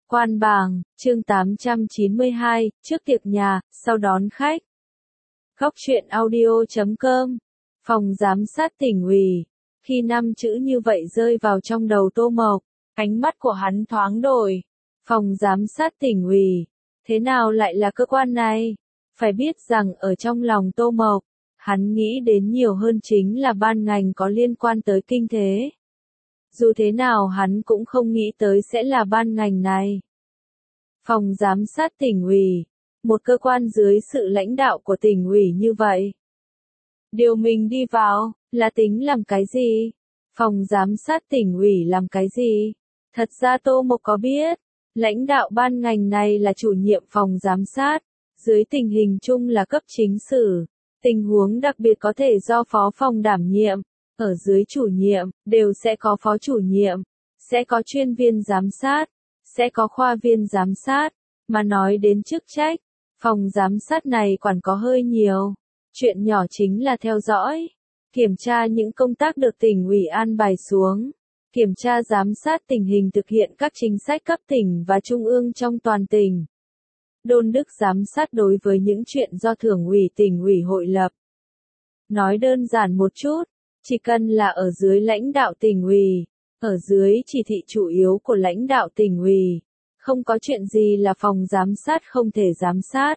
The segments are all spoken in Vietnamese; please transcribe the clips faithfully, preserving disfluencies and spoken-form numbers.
Quan Bàng, chương tám trăm chín mươi hai, trước tiệc nhà, sau đón khách. Góc truyện audio chấm com. Phòng giám sát tỉnh ủy. Khi năm chữ như vậy rơi vào trong đầu Tô Mộc, ánh mắt của hắn thoáng đổi. Phòng giám sát tỉnh ủy. Thế nào lại là cơ quan này? Phải biết rằng ở trong lòng Tô Mộc, hắn nghĩ đến nhiều hơn chính là ban ngành có liên quan tới kinh tế. Dù thế nào hắn cũng không nghĩ tới sẽ là ban ngành này. Phòng giám sát tỉnh ủy, một cơ quan dưới sự lãnh đạo của tỉnh ủy như vậy. Điều mình đi vào, là tính làm cái gì? Phòng giám sát tỉnh ủy làm cái gì? Thật ra Tô Mộc có biết, lãnh đạo ban ngành này là chủ nhiệm phòng giám sát, dưới tình hình chung là cấp chính sử, tình huống đặc biệt có thể do phó phòng đảm nhiệm. Ở dưới chủ nhiệm, đều sẽ có phó chủ nhiệm, sẽ có chuyên viên giám sát, sẽ có khoa viên giám sát, mà nói đến chức trách, phòng giám sát này còn có hơi nhiều. Chuyện nhỏ chính là theo dõi, kiểm tra những công tác được tỉnh ủy an bài xuống, kiểm tra giám sát tình hình thực hiện các chính sách cấp tỉnh và trung ương trong toàn tỉnh. Đôn đốc giám sát đối với những chuyện do Thường ủy tỉnh ủy hội lập. Nói đơn giản một chút, chỉ cần là ở dưới lãnh đạo tỉnh ủy, ở dưới chỉ thị chủ yếu của lãnh đạo tỉnh ủy, không có chuyện gì là phòng giám sát không thể giám sát.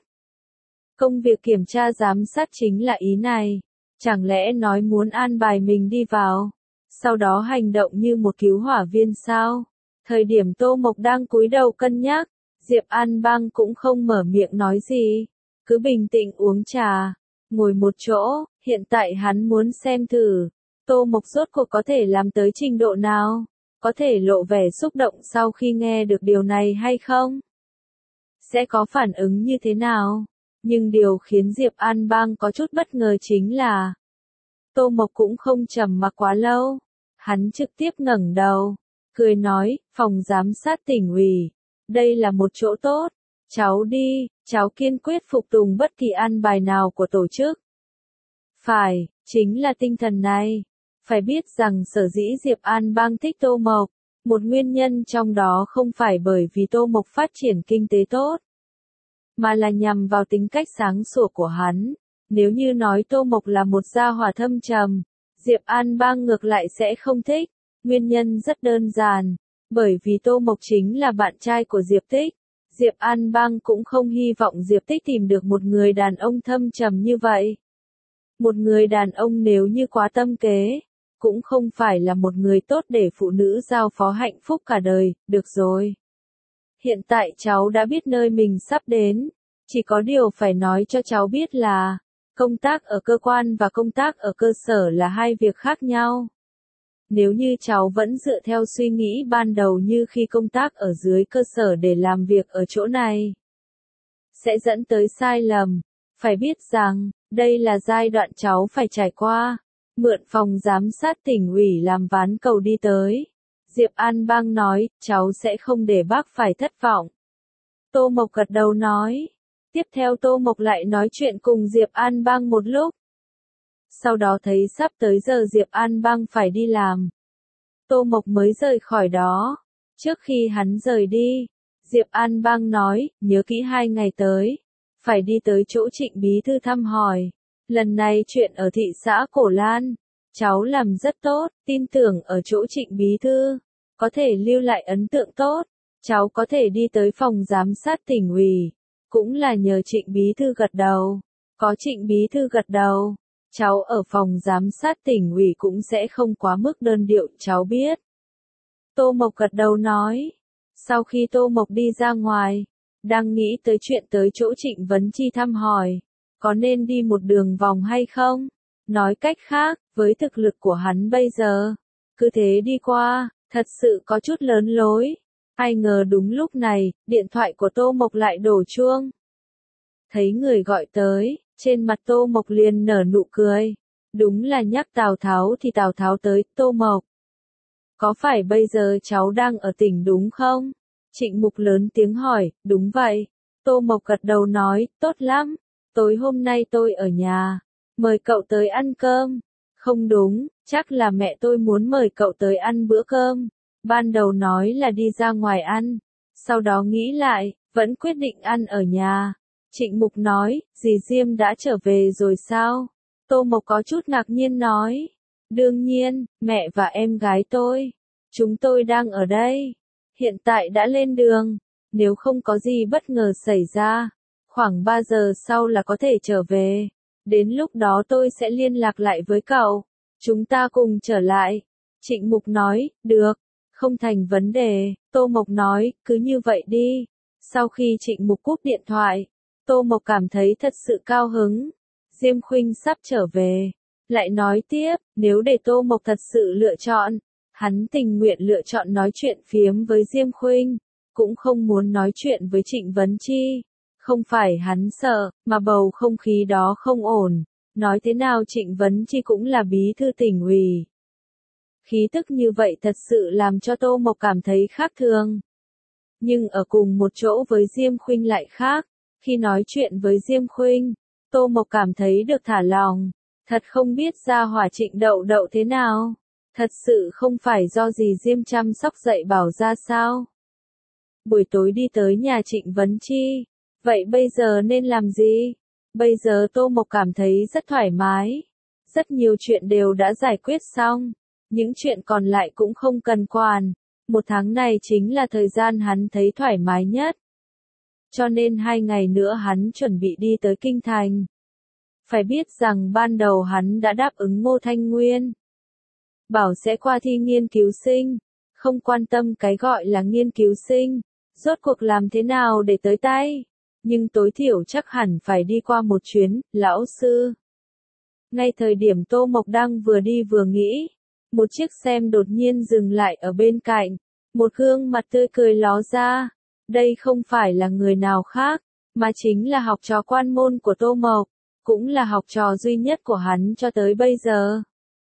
Công việc kiểm tra giám sát chính là ý này, chẳng lẽ nói muốn an bài mình đi vào, sau đó hành động như một cứu hỏa viên sao? Thời điểm Tô Mộc đang cúi đầu cân nhắc, Diệp An Bang cũng không mở miệng nói gì, cứ bình tĩnh uống trà, ngồi một chỗ. Hiện tại hắn muốn xem thử, Tô Mộc rốt cuộc có thể làm tới trình độ nào, có thể lộ vẻ xúc động sau khi nghe được điều này hay không? Sẽ có phản ứng như thế nào? Nhưng điều khiến Diệp An Bang có chút bất ngờ chính là, Tô Mộc cũng không trầm mặc quá lâu, hắn trực tiếp ngẩng đầu, cười nói, phòng giám sát tỉnh ủy, đây là một chỗ tốt, cháu đi, cháu kiên quyết phục tùng bất kỳ an bài nào của tổ chức. Phải, chính là tinh thần này. Phải biết rằng sở dĩ Diệp An Bang thích Tô Mộc, một nguyên nhân trong đó không phải bởi vì Tô Mộc phát triển kinh tế tốt, mà là nhằm vào tính cách sáng sủa của hắn. Nếu như nói Tô Mộc là một gia hỏa thâm trầm, Diệp An Bang ngược lại sẽ không thích. Nguyên nhân rất đơn giản, bởi vì Tô Mộc chính là bạn trai của Diệp Tích. Diệp An Bang cũng không hy vọng Diệp Tích tìm được một người đàn ông thâm trầm như vậy. Một người đàn ông nếu như quá tâm kế, cũng không phải là một người tốt để phụ nữ giao phó hạnh phúc cả đời. Được rồi. Hiện tại cháu đã biết nơi mình sắp đến, chỉ có điều phải nói cho cháu biết là, công tác ở cơ quan và công tác ở cơ sở là hai việc khác nhau. Nếu như cháu vẫn dựa theo suy nghĩ ban đầu như khi công tác ở dưới cơ sở để làm việc ở chỗ này, sẽ dẫn tới sai lầm. Phải biết rằng, đây là giai đoạn cháu phải trải qua. Mượn phòng giám sát tỉnh ủy làm ván cầu đi tới. Diệp An Bang nói, cháu sẽ không để bác phải thất vọng. Tô Mộc gật đầu nói. Tiếp theo Tô Mộc lại nói chuyện cùng Diệp An Bang một lúc. Sau đó thấy sắp tới giờ Diệp An Bang phải đi làm. Tô Mộc mới rời khỏi đó. Trước khi hắn rời đi, Diệp An Bang nói, nhớ kỹ hai ngày tới, phải đi tới chỗ Trịnh Bí Thư thăm hỏi. Lần này chuyện ở thị xã Cổ Lan, cháu làm rất tốt, tin tưởng ở chỗ Trịnh Bí Thư, có thể lưu lại ấn tượng tốt. Cháu có thể đi tới phòng giám sát tỉnh ủy, cũng là nhờ Trịnh Bí Thư gật đầu. Có Trịnh Bí Thư gật đầu, cháu ở phòng giám sát tỉnh ủy cũng sẽ không quá mức đơn điệu, cháu biết. Tô Mộc gật đầu nói. Sau khi Tô Mộc đi ra ngoài, đang nghĩ tới chuyện tới chỗ Trịnh Vấn Chi thăm hỏi, có nên đi một đường vòng hay không? Nói cách khác, với thực lực của hắn bây giờ, cứ thế đi qua, thật sự có chút lớn lối. Ai ngờ đúng lúc này, điện thoại của Tô Mộc lại đổ chuông. Thấy người gọi tới, trên mặt Tô Mộc liền nở nụ cười. Đúng là nhắc Tào Tháo thì Tào Tháo tới. Tô Mộc, có phải bây giờ cháu đang ở tỉnh đúng không? Trịnh Mục lớn tiếng hỏi. Đúng vậy. Tô Mộc gật đầu nói, tốt lắm. Tối hôm nay tôi ở nhà, mời cậu tới ăn cơm. Không đúng, chắc là mẹ tôi muốn mời cậu tới ăn bữa cơm. Ban đầu nói là đi ra ngoài ăn, Sau đó nghĩ lại, vẫn quyết định ăn ở nhà. Trịnh Mục nói, dì Diêm đã trở về rồi sao? Tô Mộc có chút ngạc nhiên nói. Đương nhiên, mẹ và em gái tôi. Chúng tôi đang ở đây. Hiện tại đã lên đường. Nếu không có gì bất ngờ xảy ra, khoảng ba giờ sau là có thể trở về. Đến lúc đó tôi sẽ liên lạc lại với cậu. Chúng ta cùng trở lại. Trịnh Mục nói, được. Không thành vấn đề. Tô Mộc nói, cứ như vậy đi. Sau khi Trịnh Mục cúp điện thoại, Tô Mộc cảm thấy thật sự cao hứng. Diêm Khuynh sắp trở về. Lại nói tiếp, nếu để Tô Mộc thật sự lựa chọn, hắn tình nguyện lựa chọn nói chuyện phiếm với Diêm Khuynh, cũng không muốn nói chuyện với Trịnh Vấn Chi. Không phải hắn sợ, mà bầu không khí đó không ổn. Nói thế nào Trịnh Vấn Chi cũng là bí thư tỉnh ủy. Khí tức như vậy thật sự làm cho Tô Mộc cảm thấy khác thường. Nhưng ở cùng một chỗ với Diêm Khuynh lại khác. Khi nói chuyện với Diêm Khuynh, Tô Mộc cảm thấy được thả lòng. Thật không biết gia hỏa Trịnh Đậu Đậu thế nào. Thật sự không phải do gì Diêm chăm sóc dạy bảo ra sao. Buổi tối đi tới nhà Trịnh Vấn Chi. Vậy bây giờ nên làm gì? Bây giờ Tô Mộc cảm thấy rất thoải mái. Rất nhiều chuyện đều đã giải quyết xong. Những chuyện còn lại cũng không cần quản. Một tháng này chính là thời gian hắn thấy thoải mái nhất. Cho nên hai ngày nữa hắn chuẩn bị đi tới Kinh Thành. Phải biết rằng ban đầu hắn đã đáp ứng Ngô Thanh Nguyên. Bảo sẽ qua thi nghiên cứu sinh. Không quan tâm cái gọi là nghiên cứu sinh. Rốt cuộc làm thế nào để tới tay. Nhưng tối thiểu chắc hẳn phải đi qua một chuyến, lão sư. Ngay thời điểm Tô Mộc đang vừa đi vừa nghĩ. Một chiếc xem đột nhiên dừng lại ở bên cạnh. Một gương mặt tươi cười ló ra. Đây không phải là người nào khác, mà chính là học trò quan môn của Tô Mộc, cũng là học trò duy nhất của hắn cho tới bây giờ.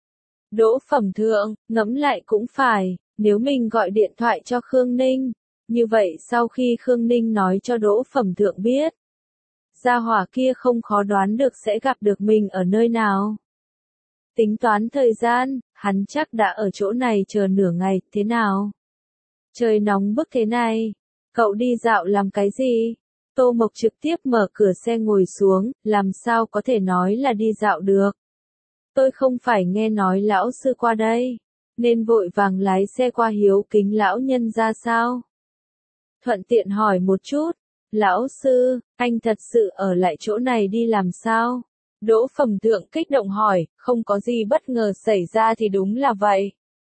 Đỗ Phẩm Thượng, ngẫm lại cũng phải, nếu mình gọi điện thoại cho Khương Ninh, như vậy sau khi Khương Ninh nói cho Đỗ Phẩm Thượng biết, gia hỏa kia không khó đoán được sẽ gặp được mình ở nơi nào. Tính toán thời gian, hắn chắc đã ở chỗ này chờ nửa ngày, thế nào? Trời nóng bức thế này. Cậu đi dạo làm cái gì? Tô Mộc trực tiếp mở cửa xe ngồi xuống, làm sao có thể nói là đi dạo được. Tôi không phải nghe nói lão sư qua đây, nên vội vàng lái xe qua hiếu kính lão nhân ra sao? Thuận tiện hỏi một chút, lão sư, anh thật sự ở lại chỗ này đi làm sao? Đỗ Phẩm Thượng kích động hỏi, không có gì bất ngờ xảy ra thì đúng là vậy.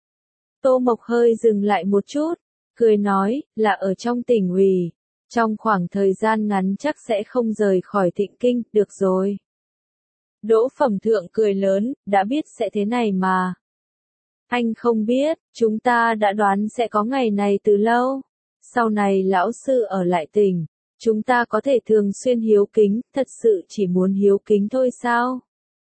Tô Mộc hơi dừng lại một chút. Cười nói, là ở trong tỉnh ủy. Trong khoảng thời gian ngắn chắc sẽ không rời khỏi Thịnh Kinh, được rồi. Đỗ Phẩm Thượng cười lớn, đã biết sẽ thế này mà. Anh không biết, chúng ta đã đoán sẽ có ngày này từ lâu. Sau này lão sư ở lại tỉnh, chúng ta có thể thường xuyên hiếu kính, thật sự chỉ muốn hiếu kính thôi sao?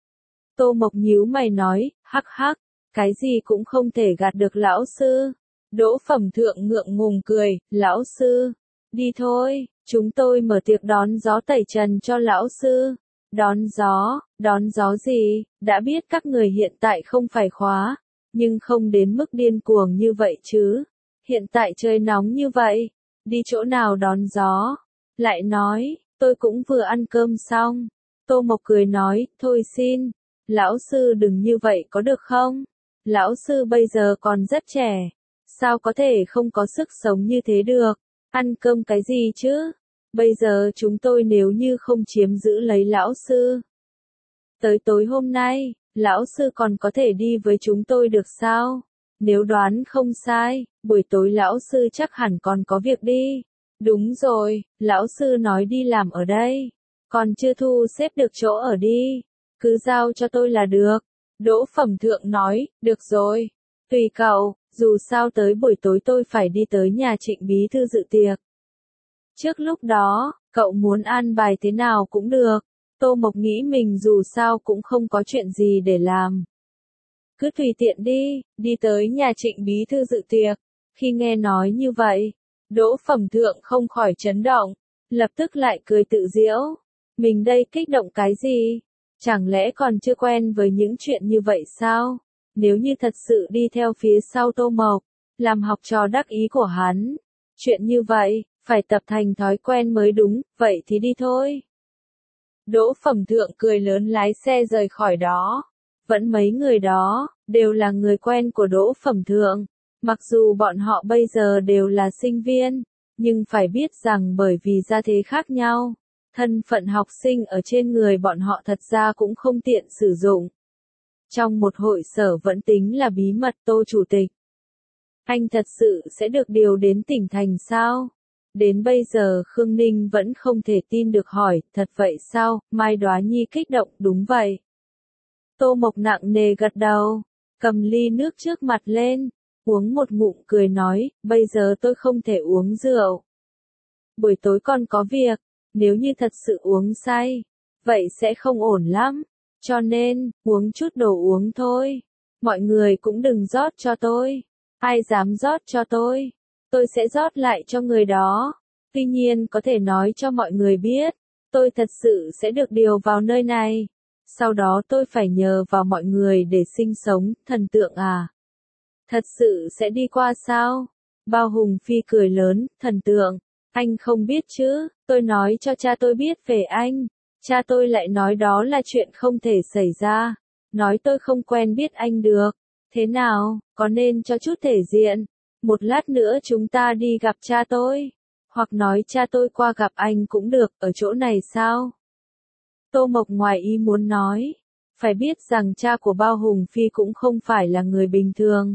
Tô Mộc nhíu mày nói, hắc hắc, cái gì cũng không thể gạt được lão sư. Đỗ Phẩm Thượng ngượng ngùng cười, lão sư, đi thôi, chúng tôi mở tiệc đón gió tẩy trần cho lão sư. Đón gió, đón gió gì, đã biết các người hiện tại không phải khóa, nhưng không đến mức điên cuồng như vậy chứ. Hiện tại trời nóng như vậy, đi chỗ nào đón gió? Lại nói, tôi cũng vừa ăn cơm xong. Tô Mộc cười nói, thôi xin, lão sư đừng như vậy có được không? Lão sư bây giờ còn rất trẻ. Sao có thể không có sức sống như thế được? Ăn cơm cái gì chứ? Bây giờ chúng tôi nếu như không chiếm giữ lấy lão sư. Tới tối hôm nay, lão sư còn có thể đi với chúng tôi được sao? Nếu đoán không sai, buổi tối lão sư chắc hẳn còn có việc đi. Đúng rồi, lão sư nói đi làm ở đây. Còn chưa thu xếp được chỗ ở đi. Cứ giao cho tôi là được. Đỗ Phẩm Thượng nói, được rồi. Tùy cậu. Dù sao tới buổi tối tôi phải đi tới nhà Trịnh bí thư dự tiệc. Trước lúc đó, cậu muốn an bài thế nào cũng được. Tô Mộc nghĩ mình dù sao cũng không có chuyện gì để làm. Cứ tùy tiện đi, đi tới nhà Trịnh bí thư dự tiệc. Khi nghe nói như vậy, Đỗ Phẩm Thượng không khỏi chấn động, lập tức lại cười tự giễu. Mình đây kích động cái gì? Chẳng lẽ còn chưa quen với những chuyện như vậy sao? Nếu như thật sự đi theo phía sau Tô Mộc, làm học trò đắc ý của hắn, Chuyện như vậy, phải tập thành thói quen mới đúng, vậy thì đi thôi. Đỗ Phẩm Thượng cười lớn lái xe rời khỏi đó. Vẫn mấy người đó, đều là người quen của Đỗ Phẩm Thượng. Mặc dù bọn họ bây giờ đều là sinh viên, nhưng phải biết rằng bởi vì gia thế khác nhau, thân phận học sinh ở trên người bọn họ thật ra cũng không tiện sử dụng. Trong một hội sở vẫn tính là bí mật Tô Chủ tịch. Anh thật sự sẽ được điều đến tỉnh thành sao? Đến bây giờ Khương Ninh vẫn không thể tin được hỏi, thật vậy sao? Mai Đoá Nhi kích động, đúng vậy. Tô Mộc nặng nề gật đầu, cầm ly nước trước mặt lên, uống một ngụm cười nói, bây giờ tôi không thể uống rượu. Buổi tối còn có việc, nếu như thật sự uống say, vậy sẽ không ổn lắm, cho nên, uống chút đồ uống thôi. Mọi người cũng đừng rót cho tôi, ai dám rót cho tôi, tôi sẽ rót lại cho người đó. Tuy nhiên có thể nói cho mọi người biết, tôi thật sự sẽ được điều vào nơi này. Sau đó tôi phải nhờ vào mọi người để sinh sống, thần tượng à? Thật sự sẽ đi qua sao? Bao Hùng Phi cười lớn, thần tượng, anh không biết chứ, tôi nói cho cha tôi biết về anh. Cha tôi lại nói đó là chuyện không thể xảy ra, nói tôi không quen biết anh được. Thế nào, có nên cho chút thể diện? Một lát nữa chúng ta đi gặp cha tôi, hoặc nói cha tôi qua gặp anh cũng được, ở chỗ này sao? Tô Mộc ngoài ý muốn nói, phải biết rằng cha của Bao Hùng Phi cũng không phải là người bình thường,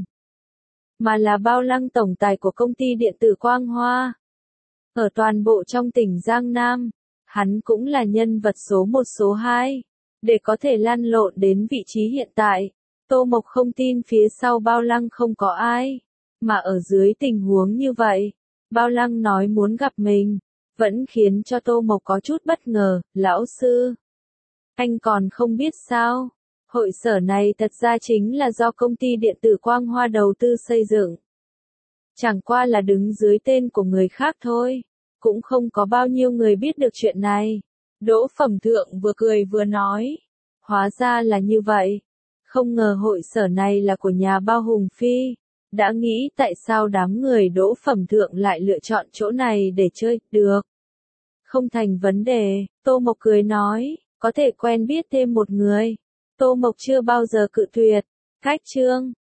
mà là Bao Lăng tổng tài của công ty điện tử Quang Hoa. Ở toàn bộ trong tỉnh Giang Nam, hắn cũng là nhân vật số một số hai, để có thể lăn lộn đến vị trí hiện tại. Tô Mộc không tin phía sau Bao Lăng không có ai, mà ở dưới tình huống như vậy, Bao Lăng nói muốn gặp mình, vẫn khiến cho Tô Mộc có chút bất ngờ. Lão sư, anh còn không biết sao, hội sở này thật ra chính là do công ty điện tử Quang Hoa đầu tư xây dựng. Chẳng qua là đứng dưới tên của người khác thôi, cũng không có bao nhiêu người biết được chuyện này. Đỗ Phẩm Thượng vừa cười vừa nói, hóa ra là như vậy, không ngờ hội sở này là của nhà Bao Hùng Phi. Đã nghĩ tại sao đám người Đỗ Phẩm Thượng lại lựa chọn chỗ này để chơi, được. Không thành vấn đề, Tô Mộc cười nói, có thể quen biết thêm một người. Tô Mộc chưa bao giờ cự tuyệt. Cách chương